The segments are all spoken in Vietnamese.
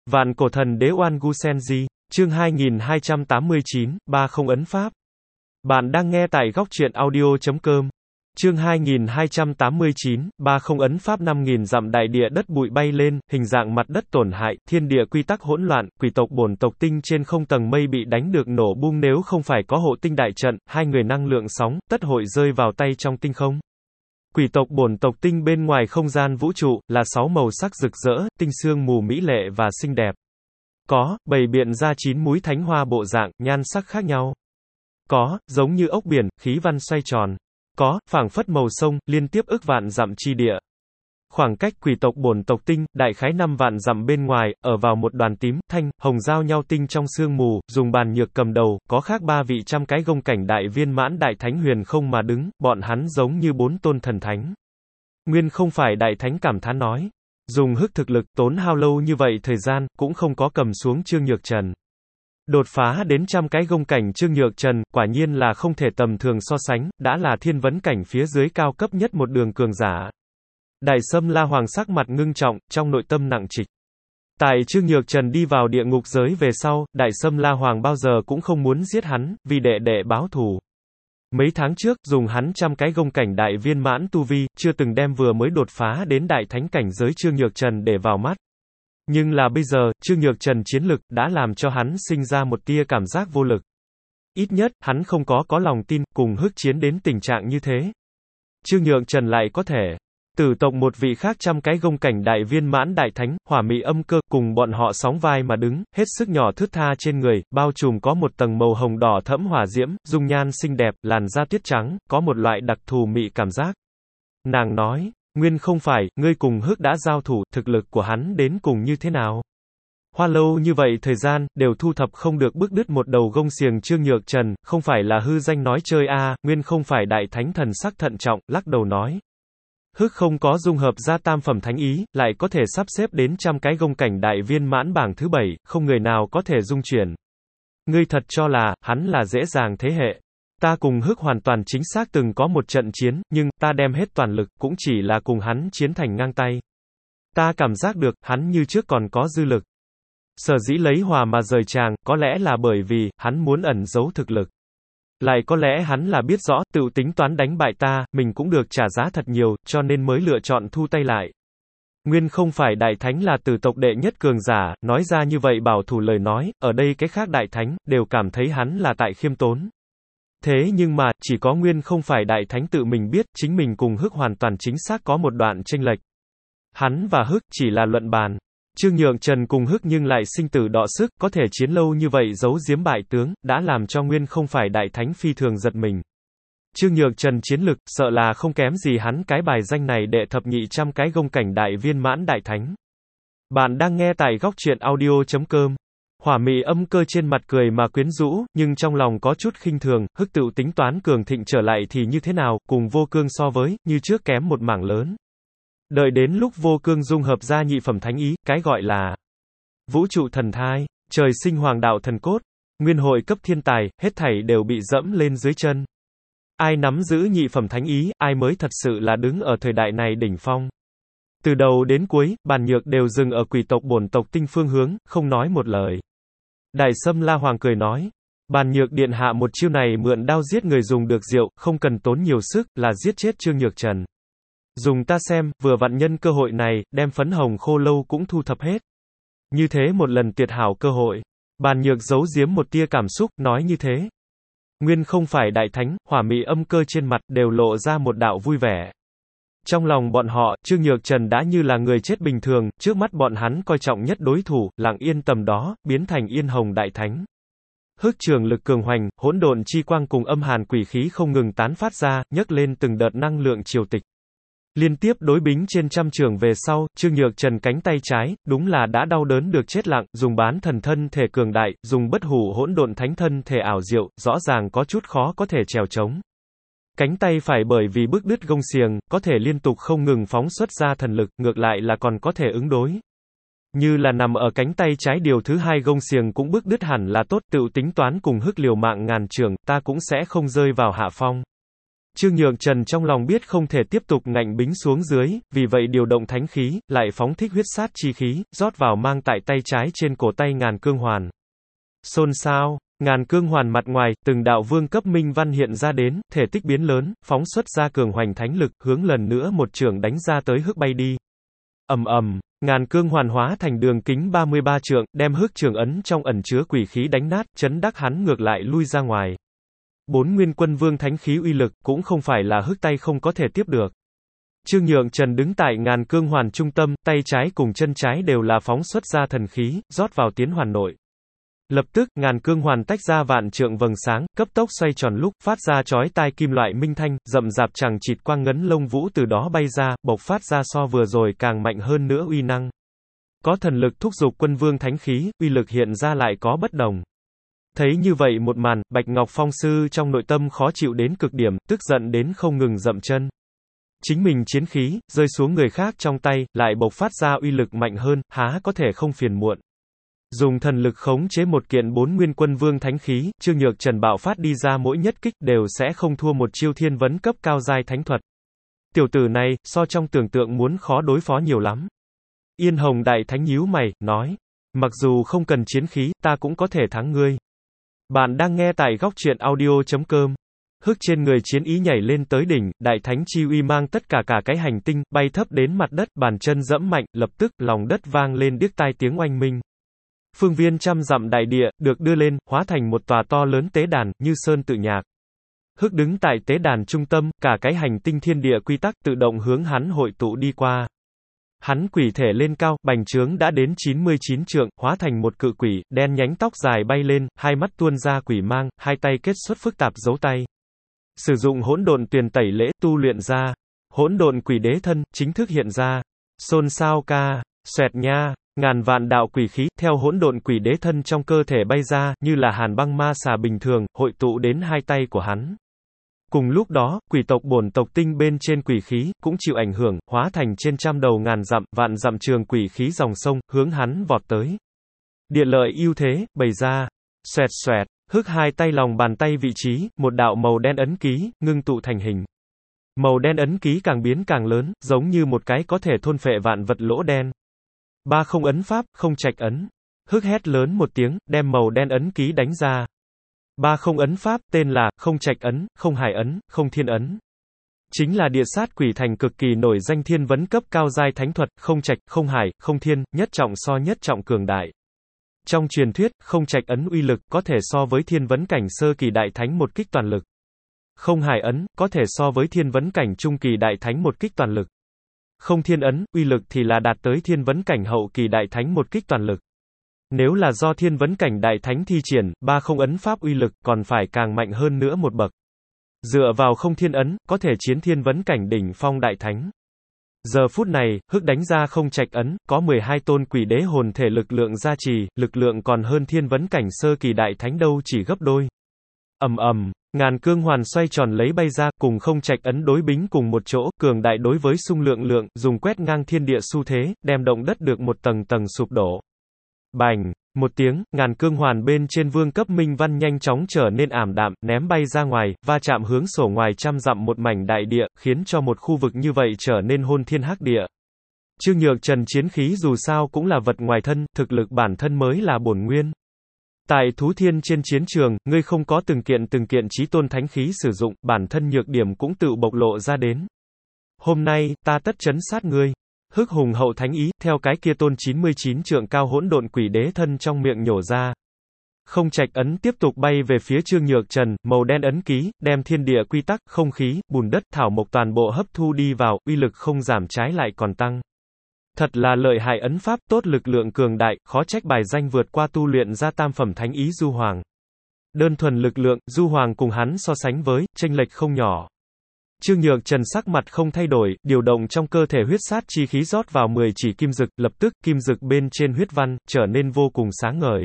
Vạn cổ thần đế Oan Gu Senji, chương 2289, ba không ấn pháp. Bạn đang nghe tại góc truyện audio.com. Chương 2289, ba không ấn pháp. 5.000 dặm đại địa đất bụi bay lên, hình dạng mặt đất tổn hại, thiên địa quy tắc hỗn loạn, quỷ tộc bổn tộc tinh trên không tầng mây bị đánh được nổ bung, nếu không phải có hộ tinh đại trận, hai người năng lượng sóng, tất hội rơi vào tay trong tinh không. Quỷ tộc bổn tộc tinh bên ngoài không gian vũ trụ, là 6 màu sắc rực rỡ, tinh sương mù mỹ lệ và xinh đẹp. Có, bày biện ra 9 múi thánh hoa bộ dạng, nhan sắc khác nhau. Có, giống như ốc biển, khí văn xoay tròn. Có, phảng phất màu sông, liên tiếp ức vạn dặm chi địa. Khoảng cách quỷ tộc bổn tộc tinh, đại khái 5 vạn dặm bên ngoài, ở vào một đoàn tím, thanh, hồng giao nhau tinh trong sương mù, dùng bàn nhược cầm đầu, có khác 3 vị trăm cái gông cảnh đại viên mãn đại thánh huyền không mà đứng, bọn hắn giống như 4 tôn thần thánh. Nguyên không phải đại thánh cảm thán nói. Dùng hức thực lực, tốn hao lâu như vậy thời gian, cũng không có cầm xuống Trương Nhược Trần. Đột phá đến trăm cái gông cảnh Trương Nhược Trần, quả nhiên là không thể tầm thường so sánh, đã là thiên vấn cảnh phía dưới cao cấp nhất một đường cường giả. Đại Sâm La Hoàng sắc mặt ngưng trọng, trong nội tâm nặng trịch. Tại Trương Nhược Trần đi vào địa ngục giới về sau, Đại Sâm La Hoàng bao giờ cũng không muốn giết hắn, vì đệ đệ báo thù. Mấy tháng trước, dùng hắn trăm cái gông cảnh đại viên mãn tu vi, chưa từng đem vừa mới đột phá đến đại thánh cảnh giới Trương Nhược Trần để vào mắt. Nhưng là bây giờ, Trương Nhược Trần chiến lực, đã làm cho hắn sinh ra một tia cảm giác vô lực. Ít nhất, hắn không có lòng tin, cùng hức chiến đến tình trạng như thế. Trương Nhược Trần lại có thể tử tộc một vị khác trăm cái gông cảnh đại viên mãn đại thánh, hỏa mị âm cơ, cùng bọn họ sóng vai mà đứng, hết sức nhỏ thướt tha trên người, bao trùm có một tầng màu hồng đỏ thẫm hỏa diễm, dung nhan xinh đẹp, làn da tuyết trắng, có một loại đặc thù mị cảm giác. Nàng nói, Nguyên không phải, ngươi cùng hức đã giao thủ, thực lực của hắn đến cùng như thế nào? Hoa lâu như vậy thời gian, đều thu thập không được bức đứt một đầu gông xiềng Trương Nhược Trần, không phải là hư danh nói chơi a. Nguyên không phải đại thánh thần sắc thận trọng, lắc đầu nói. Hức không có dung hợp ra tam phẩm thánh ý, lại có thể sắp xếp đến trăm cái gông cảnh đại viên mãn bảng thứ 7, không người nào có thể dung chuyển. Ngươi thật cho là, hắn là dễ dàng thế hệ. Ta cùng hức hoàn toàn chính xác từng có một trận chiến, nhưng, ta đem hết toàn lực, cũng chỉ là cùng hắn chiến thành ngang tay. Ta cảm giác được, hắn như trước còn có dư lực. Sở dĩ lấy hòa mà rời tràng, có lẽ là bởi vì, hắn muốn ẩn giấu thực lực. Lại có lẽ hắn là biết rõ, tự tính toán đánh bại ta, mình cũng được trả giá thật nhiều, cho nên mới lựa chọn thu tay lại. Nguyên không phải đại thánh là tử tộc đệ nhất cường giả, nói ra như vậy bảo thủ lời nói, ở đây cái khác đại thánh, đều cảm thấy hắn là tại khiêm tốn. Thế nhưng mà, chỉ có Nguyên không phải đại thánh tự mình biết, chính mình cùng hức hoàn toàn chính xác có một đoạn chênh lệch. Hắn và hức chỉ là luận bàn. Trương Nhược Trần cùng hức nhưng lại sinh tử đọ sức, có thể chiến lâu như vậy giấu giếm bại tướng, đã làm cho Nguyên không phải đại thánh phi thường giật mình. Trương Nhược Trần chiến lực, sợ là không kém gì hắn cái bài danh này đệ thập nhị trăm cái gông cảnh đại viên mãn đại thánh. Bạn đang nghe tại góc truyện audio.com. Hỏa mị âm cơ trên mặt cười mà quyến rũ, nhưng trong lòng có chút khinh thường, hức tự tính toán cường thịnh trở lại thì như thế nào, cùng vô cương so với, như trước kém một mảng lớn. Đợi đến lúc vô cương dung hợp ra nhị phẩm thánh ý, cái gọi là vũ trụ thần thai, trời sinh hoàng đạo thần cốt, nguyên hội cấp thiên tài, hết thảy đều bị dẫm lên dưới chân. Ai nắm giữ nhị phẩm thánh ý, ai mới thật sự là đứng ở thời đại này đỉnh phong. Từ đầu đến cuối, bàn nhược đều dừng ở quỷ tộc bổn tộc tinh phương hướng, không nói một lời. Đại Sâm La Hoàng cười nói, bàn nhược điện hạ một chiêu này mượn đao giết người dùng được rượu, không cần tốn nhiều sức, là giết chết Trương Nhược Trần. Dùng ta xem, vừa vặn nhân cơ hội này, đem phấn hồng khô lâu cũng thu thập hết. Như thế một lần tuyệt hảo cơ hội. Bàn nhược giấu giếm một tia cảm xúc, nói như thế. Nguyên không phải đại thánh, hỏa mị âm cơ trên mặt, đều lộ ra một đạo vui vẻ. Trong lòng bọn họ, Trương Nhược Trần đã như là người chết bình thường, trước mắt bọn hắn coi trọng nhất đối thủ, lặng yên tầm đó, biến thành yên hồng đại thánh. Hức trường lực cường hoành, hỗn độn chi quang cùng âm hàn quỷ khí không ngừng tán phát ra, nhấc lên từng đợt năng lượng triều tịch. Liên tiếp đối bính trên trăm trường về sau, Trương Nhược Trần cánh tay trái, đúng là đã đau đớn được chết lặng, dùng bán thần thân thể cường đại, dùng bất hủ hỗn độn thánh thân thể ảo diệu, rõ ràng có chút khó có thể trèo trống. Cánh tay phải bởi vì bức đứt gông xiềng, có thể liên tục không ngừng phóng xuất ra thần lực, ngược lại là còn có thể ứng đối. Như là nằm ở cánh tay trái điều thứ hai gông xiềng cũng bức đứt hẳn là tốt, tự tính toán cùng hức liều mạng ngàn trường, ta cũng sẽ không rơi vào hạ phong. Trương Nhược Trần trong lòng biết không thể tiếp tục ngạnh bính xuống dưới, vì vậy điều động thánh khí, lại phóng thích huyết sát chi khí, rót vào mang tại tay trái trên cổ tay Ngàn Cương Hoàn. Xôn xao, Ngàn Cương Hoàn mặt ngoài, từng đạo vương cấp minh văn hiện ra đến, thể tích biến lớn, phóng xuất ra cường hoành thánh lực, hướng lần nữa một chưởng đánh ra tới hức bay đi. Ầm ầm, Ngàn Cương Hoàn hóa thành đường kính 33 trượng, đem hức trường ấn trong ẩn chứa quỷ khí đánh nát, chấn đắc hắn ngược lại lui ra ngoài. 4 nguyên quân vương thánh khí uy lực, cũng không phải là hức tay không có thể tiếp được. Trương Nhược Trần đứng tại Ngàn Cương Hoàn trung tâm, tay trái cùng chân trái đều là phóng xuất ra thần khí, rót vào tiến hoàn nội. Lập tức, Ngàn Cương Hoàn tách ra vạn trượng vầng sáng, cấp tốc xoay tròn lúc, phát ra chói tai kim loại minh thanh, rậm rạp chằng chịt quang ngấn lông vũ từ đó bay ra, bộc phát ra so vừa rồi càng mạnh hơn nữa uy năng. Có thần lực thúc giục quân vương thánh khí, uy lực hiện ra lại có bất đồng. Thấy như vậy một màn, Bạch Ngọc Phong sư trong nội tâm khó chịu đến cực điểm, tức giận đến không ngừng dậm chân. Chính mình chiến khí, rơi xuống người khác trong tay, lại bộc phát ra uy lực mạnh hơn, há có thể không phiền muộn. Dùng thần lực khống chế một kiện 4 nguyên quân vương thánh khí, Trương Nhược Trần bạo phát đi ra mỗi nhất kích đều sẽ không thua một chiêu thiên vấn cấp cao giai thánh thuật. Tiểu tử này, so trong tưởng tượng muốn khó đối phó nhiều lắm. Yên Hồng Đại Thánh nhíu mày, nói. Mặc dù không cần chiến khí, ta cũng có thể thắng ngươi. Bạn đang nghe tại góc truyện audio.com. Hức trên người chiến ý nhảy lên tới đỉnh, Đại Thánh chi uy mang tất cả cái hành tinh, bay thấp đến mặt đất, bàn chân dẫm mạnh, lập tức, lòng đất vang lên điếc tai tiếng oanh minh. Phương viên trăm dặm đại địa, được đưa lên, hóa thành một tòa to lớn tế đàn, như sơn tự nhạc. Hức đứng tại tế đàn trung tâm, cả cái hành tinh thiên địa quy tắc tự động hướng hắn hội tụ đi qua. Hắn quỷ thể lên cao, bành trướng đã đến 99 trượng, hóa thành một cự quỷ, đen nhánh tóc dài bay lên, hai mắt tuôn ra quỷ mang, hai tay kết xuất phức tạp dấu tay. Sử dụng hỗn độn tuyền tẩy lễ tu luyện ra. Hỗn độn quỷ đế thân, chính thức hiện ra. Xôn xao ca, xoẹt nha. Ngàn vạn đạo quỷ khí, theo hỗn độn quỷ đế thân trong cơ thể bay ra, như là hàn băng ma xà bình thường, hội tụ đến hai tay của hắn. Cùng lúc đó, quỷ tộc bổn tộc tinh bên trên quỷ khí, cũng chịu ảnh hưởng, hóa thành trên trăm đầu ngàn dặm, vạn dặm trường quỷ khí dòng sông, hướng hắn vọt tới. Địa lợi ưu thế, bày ra. Xoẹt xoẹt, hức hai tay lòng bàn tay vị trí, một đạo màu đen ấn ký, ngưng tụ thành hình. Màu đen ấn ký càng biến càng lớn, giống như một cái có thể thôn phệ vạn vật lỗ đen. Ba không ấn pháp, không trạch ấn. Hức hét lớn một tiếng, đem màu đen ấn ký đánh ra. Ba không ấn pháp, tên là, không trạch ấn, không hải ấn, không thiên ấn. Chính là địa sát quỷ thành cực kỳ nổi danh thiên vấn cấp cao giai thánh thuật, không trạch, không hải, không thiên, nhất trọng so nhất trọng cường đại. Trong truyền thuyết, không trạch ấn uy lực, có thể so với thiên vấn cảnh sơ kỳ đại thánh một kích toàn lực. Không hải ấn, có thể so với thiên vấn cảnh trung kỳ đại thánh một kích toàn lực. Không thiên ấn, uy lực thì là đạt tới thiên vấn cảnh hậu kỳ đại thánh một kích toàn lực. Nếu là do thiên vấn cảnh đại thánh thi triển, ba không ấn pháp uy lực còn phải càng mạnh hơn nữa một bậc. Dựa vào không thiên ấn, có thể chiến thiên vấn cảnh đỉnh phong đại thánh. Giờ phút này, hức đánh ra không trạch ấn, có 12 tôn quỷ đế hồn thể lực lượng gia trì, lực lượng còn hơn thiên vấn cảnh sơ kỳ đại thánh đâu chỉ gấp đôi. Ầm ầm, Ngàn Cương Hoàn xoay tròn lấy bay ra, cùng không trạch ấn đối bính cùng một chỗ, cường đại đối với xung lượng, dùng quét ngang thiên địa xu thế, đem động đất được một tầng tầng sụp đổ. Bành, một tiếng, Ngàn Cương Hoàn bên trên vương cấp minh văn nhanh chóng trở nên ảm đạm, ném bay ra ngoài, va chạm hướng sổ ngoài trăm dặm một mảnh đại địa, khiến cho một khu vực như vậy trở nên hôn thiên hắc địa. Trương Nhược Trần chiến khí dù sao cũng là vật ngoài thân, thực lực bản thân mới là bổn nguyên. Tại Thú Thiên trên chiến trường, ngươi không có từng kiện chí tôn thánh khí sử dụng, bản thân nhược điểm cũng tự bộc lộ ra đến. Hôm nay, ta tất trấn sát ngươi. Hức hùng hậu thánh ý, theo cái kia tôn 99 trượng cao hỗn độn quỷ đế thân trong miệng nhổ ra. Không trạch ấn tiếp tục bay về phía Trương Nhược Trần, màu đen ấn ký, đem thiên địa quy tắc, không khí, bùn đất, thảo mộc toàn bộ hấp thu đi vào, uy lực không giảm trái lại còn tăng. Thật là lợi hại ấn pháp, tốt lực lượng cường đại, khó trách bài danh vượt qua tu luyện ra tam phẩm thánh ý Du Hoàng. Đơn thuần lực lượng, Du Hoàng cùng hắn so sánh với, chênh lệch không nhỏ. Trương Nhược Trần sắc mặt không thay đổi, điều động trong cơ thể huyết sát chi khí rót vào 10 chỉ kim dực, lập tức, kim dực bên trên huyết văn, trở nên vô cùng sáng ngời.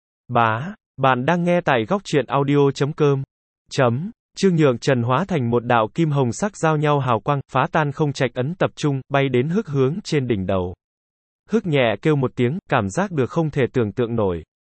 Bạn đang nghe tại góc truyện audio.com. Trương Nhược Trần hóa thành một đạo kim hồng sắc giao nhau hào quang, phá tan không trạch ấn tập trung, bay đến hức hướng trên đỉnh đầu. Hức nhẹ kêu một tiếng, cảm giác được không thể tưởng tượng nổi.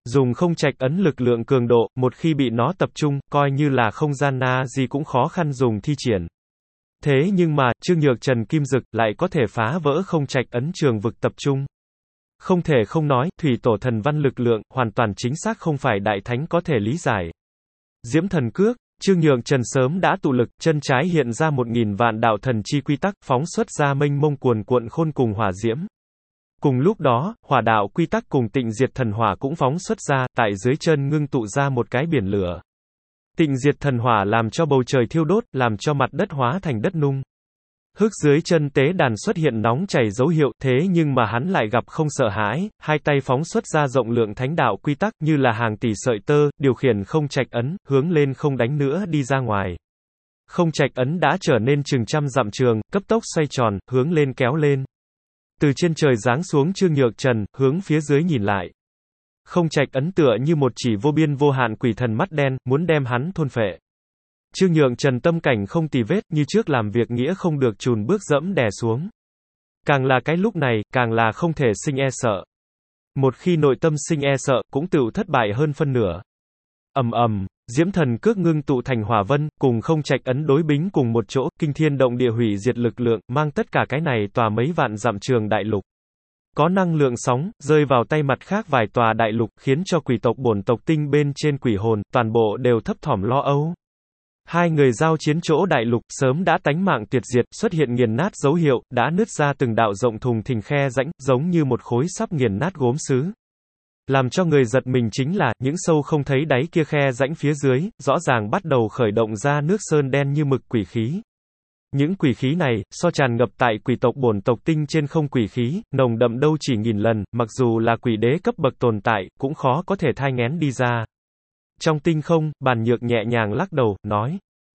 Dùng không trạch ấn lực lượng cường độ, một khi bị nó tập trung, coi như là không gian na gì cũng khó khăn dùng thi triển. Thế nhưng mà, Trương Nhược Trần Kim Dực lại có thể phá vỡ không trạch ấn trường vực tập trung. Không thể không nói, thủy tổ thần văn lực lượng, hoàn toàn chính xác không phải đại thánh có thể lý giải. Diễm thần cước, Trương Nhược Trần sớm đã tụ lực, chân trái hiện ra 1000 vạn đạo thần chi quy tắc, phóng xuất ra mênh mông cuồn cuộn khôn cùng hỏa diễm. Cùng lúc đó, hỏa đạo quy tắc cùng tịnh diệt thần hỏa cũng phóng xuất ra, tại dưới chân ngưng tụ ra một cái biển lửa. Tịnh diệt thần hỏa làm cho bầu trời thiêu đốt, làm cho mặt đất hóa thành đất nung. Hức dưới chân tế đàn xuất hiện nóng chảy dấu hiệu, thế nhưng mà hắn lại gặp không sợ hãi, hai tay phóng xuất ra rộng lượng thánh đạo quy tắc như là hàng tỷ sợi tơ, điều khiển không trạch ấn, hướng lên không đánh nữa đi ra ngoài. Không trạch ấn đã trở nên chừng trăm dặm trường, cấp tốc xoay tròn, hướng lên kéo lên. Từ trên trời giáng xuống Trương Nhược Trần, hướng phía dưới nhìn lại. Không trạch ấn tựa như một chỉ vô biên vô hạn quỷ thần mắt đen, muốn đem hắn thôn phệ. Trương Nhược Trần tâm cảnh không tì vết, như trước làm việc nghĩa không được chùn bước dẫm đè xuống. Càng là cái lúc này, càng là không thể sinh e sợ. Một khi nội tâm sinh e sợ, cũng tựu thất bại hơn phân nửa. Ầm ầm, diễm thần cước ngưng tụ thành hỏa vân, cùng không trạch ấn đối bính cùng một chỗ, kinh thiên động địa hủy diệt lực lượng, mang tất cả cái này tòa mấy vạn dặm trường đại lục. Có năng lượng sóng, rơi vào tay mặt khác vài tòa đại lục, khiến cho quỷ tộc bổn tộc tinh bên trên quỷ hồn, toàn bộ đều thấp thỏm lo âu. Hai người giao chiến chỗ đại lục, sớm đã tánh mạng tuyệt diệt, xuất hiện nghiền nát dấu hiệu, đã nứt ra từng đạo rộng thùng thình khe rãnh, giống như một khối sắp nghiền nát gốm sứ. Làm cho người giật mình chính là, những sâu không thấy đáy kia khe rãnh phía dưới, rõ ràng bắt đầu khởi động ra nước sơn đen như mực quỷ khí. Những quỷ khí này, so tràn ngập tại quỷ tộc bổn tộc tinh trên không quỷ khí, nồng đậm đâu chỉ nghìn lần, mặc dù là quỷ đế cấp bậc tồn tại, cũng khó có thể thai nghén đi ra. Trong tinh không, Bàn Nhược nhẹ nhàng lắc đầu, nói.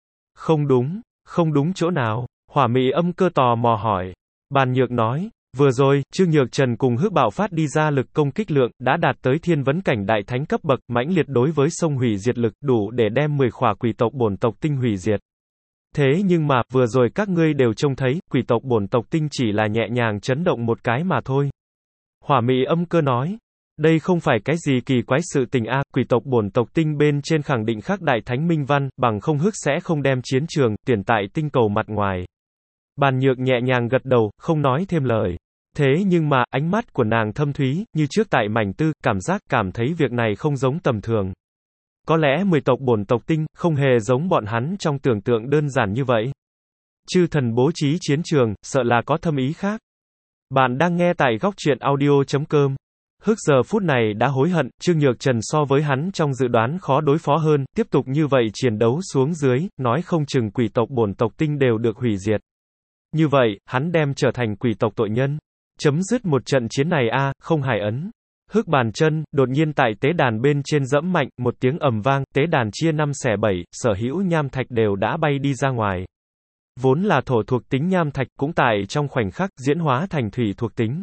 Không đúng chỗ nào? Hỏa Mị Âm Cơ tò mò hỏi. Bàn Nhược nói, vừa rồi, Trương Nhược Trần cùng Hức bạo phát đi ra lực công kích lượng, đã đạt tới thiên vấn cảnh đại thánh cấp bậc, mãnh liệt đối với sông hủy diệt lực, đủ để đem 10 khỏa quỷ tộc bổn tộc tinh hủy diệt. Thế nhưng mà, vừa rồi các ngươi đều trông thấy, quỷ tộc bổn tộc tinh chỉ là nhẹ nhàng chấn động một cái mà thôi. Hỏa Mị Âm Cơ nói. Đây không phải cái gì kỳ quái sự tình a, quỷ tộc bổn tộc tinh bên trên khẳng định khắc đại thánh minh văn, bằng không Hức sẽ không đem chiến trường, tuyển tại tinh cầu mặt ngoài. Bàn Nhược nhẹ nhàng gật đầu, không nói thêm lời. Thế nhưng mà, ánh mắt của nàng thâm thúy, như trước tại mảnh tư, cảm thấy việc này không giống tầm thường. Có lẽ 10 tộc bổn tộc tinh, không hề giống bọn hắn trong tưởng tượng đơn giản như vậy. Chư thần bố trí chiến trường, sợ là có thâm ý khác. Bạn đang nghe tại góc truyện audio.com. Hức giờ phút này đã hối hận, Trương Nhược Trần so với hắn trong dự đoán khó đối phó hơn, tiếp tục như vậy chiến đấu xuống dưới, nói không chừng quỷ tộc bổn tộc tinh đều được hủy diệt. Như vậy, hắn đem trở thành quỷ tộc tội nhân. Chấm dứt một trận chiến này a, không hài ấn. Hức bàn chân, đột nhiên tại tế đàn bên trên dẫm mạnh, một tiếng ầm vang, tế đàn chia 5 xẻ 7, sở hữu nham thạch đều đã bay đi ra ngoài. Vốn là thổ thuộc tính nham thạch, cũng tại trong khoảnh khắc, diễn hóa thành thủy thuộc tính.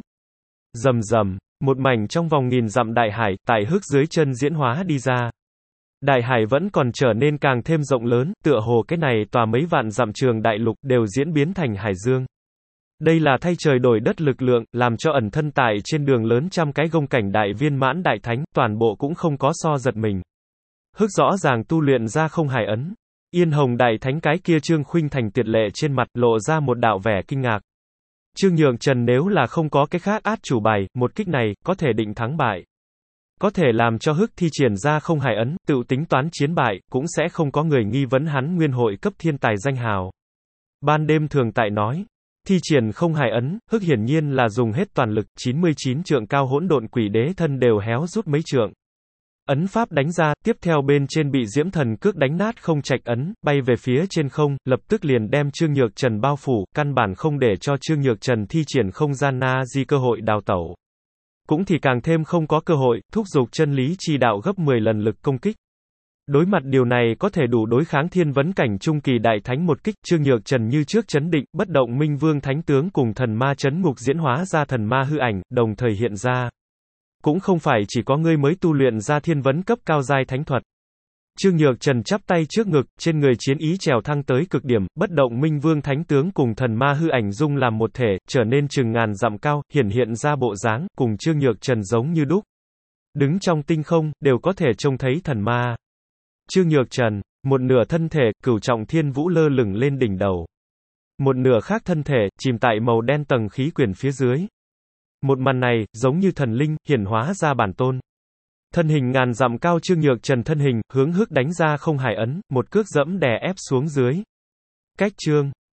Rầm rầm. Một mảnh trong vòng nghìn dặm đại hải, tại Hức dưới chân diễn hóa đi ra. Đại hải vẫn còn trở nên càng thêm rộng lớn, tựa hồ cái này tòa mấy vạn dặm trường đại lục đều diễn biến thành hải dương. Đây là thay trời đổi đất lực lượng, làm cho ẩn thân tại trên đường lớn trăm cái gông cảnh đại viên mãn đại thánh, toàn bộ cũng không có so giật mình. Hức rõ ràng tu luyện ra không hải ấn. Yên Hồng đại thánh cái kia Trương Khuynh Thành tiệt lệ trên mặt lộ ra một đạo vẻ kinh ngạc. Trương Nhược Trần nếu là không có cái khác át chủ bài, một kích này, có thể định thắng bại. Có thể làm cho Hức thi triển ra không hải ấn, tự tính toán chiến bại, cũng sẽ không có người nghi vấn hắn nguyên hội cấp thiên tài danh hào. Ban đêm thường tại nói, thi triển không hải ấn, Hức hiển nhiên là dùng hết toàn lực, 99 trượng cao hỗn độn quỷ đế thân đều héo rút mấy trượng. Ấn pháp đánh ra, tiếp theo bên trên bị diễm thần cước đánh nát không trạch ấn, bay về phía trên không, lập tức liền đem Trương Nhược Trần bao phủ, căn bản không để cho Trương Nhược Trần thi triển không gian na di cơ hội đào tẩu. Cũng thì càng thêm không có cơ hội, thúc giục chân lý chi đạo gấp 10 lần lực công kích. Đối mặt điều này có thể đủ đối kháng thiên vấn cảnh trung kỳ đại thánh một kích, Trương Nhược Trần như trước chấn định, bất động minh vương thánh tướng cùng thần ma chấn ngục diễn hóa ra thần ma hư ảnh, đồng thời hiện ra. Cũng không phải chỉ có ngươi mới tu luyện ra thiên vấn cấp cao giai thánh thuật. Trương Nhược Trần chắp tay trước ngực, trên người chiến ý trèo thăng tới cực điểm, bất động minh vương thánh tướng cùng thần ma hư ảnh dung làm một thể, trở nên chừng ngàn dặm cao, hiển hiện ra bộ dáng, cùng Trương Nhược Trần giống như đúc. Đứng trong tinh không, đều có thể trông thấy thần ma. Trương Nhược Trần, một nửa thân thể, cửu trọng thiên vũ lơ lửng lên đỉnh đầu. Một nửa khác thân thể, chìm tại màu đen tầng khí quyển phía dưới. Một màn này, giống như thần linh, hiển hóa ra bản tôn. Thân hình ngàn dặm cao Trương Nhược Trần thân hình, hướng hức đánh ra không hải ấn, một cước dẫm đè ép xuống dưới. Cách Trương